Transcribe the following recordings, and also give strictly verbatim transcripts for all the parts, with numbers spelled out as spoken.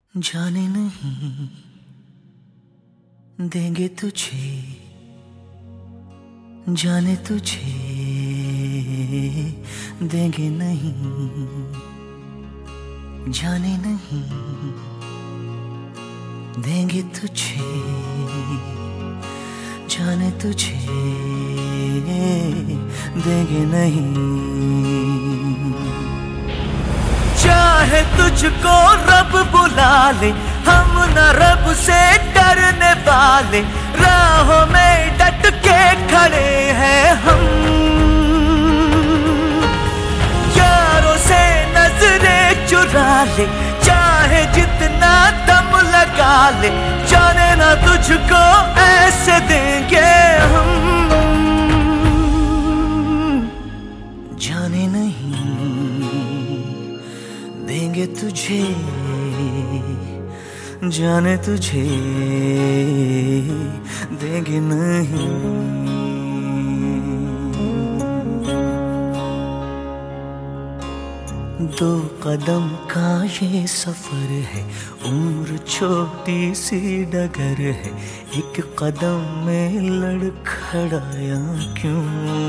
जाने नहीं देंगे तुझे, जाने तुझे देंगे नहीं, जाने नहीं देंगे तुझे, जाने तुझे देंगे नहीं। चाहे तुझको रब बुला ले, हम न रब से डरने वाले, राहों में डट के खड़े हैं हम। यारों से नजरें चुरा ले, चाहे जितना दम लगा ले, जाने ना तुझको ऐसे देंगे हम। जाने नहीं देंगे तुझे, जाने तुझे देंगे नहीं। दो कदम का ये सफर है, उम्र छोटी सी डगर है, एक कदम में लड़खड़ाया क्यों।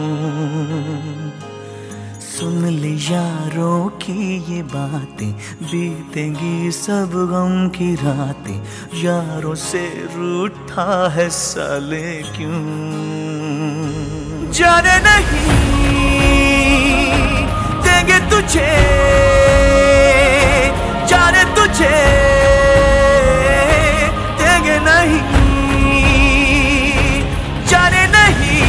सुन ले यारों की ये बातें, बीतेंगी सब गम की रातें, यारों से रूठा है साले क्यों। जाने नहीं देंगे तुझे, जाने तुझे देंगे नहीं, जाने नहीं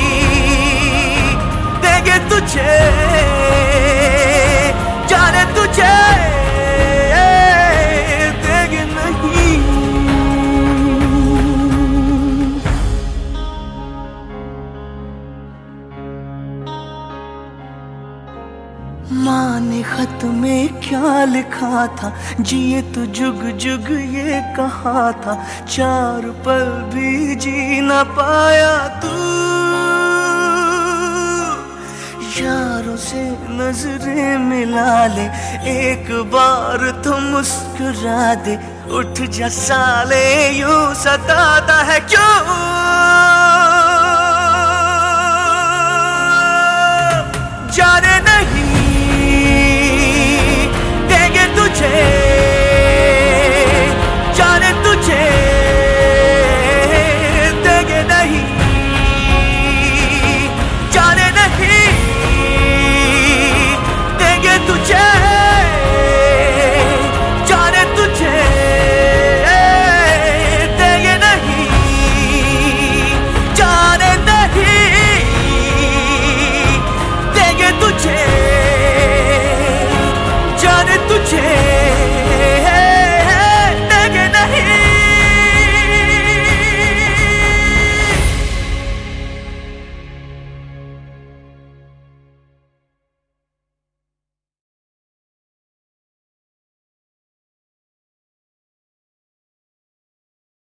देंगे तुझे, जाने तुझे देंगे नहीं। माँ ने खत में क्या लिखा था, जिए तो जुग जुग ये कहा था, चार पल भी जी ना पाया तू। यारों से नजरें मिला ले, एक बार तो मुस्कुरा दे, उठ जा साले यूं सताता है क्यों। जाने नहीं देंगे तुझे,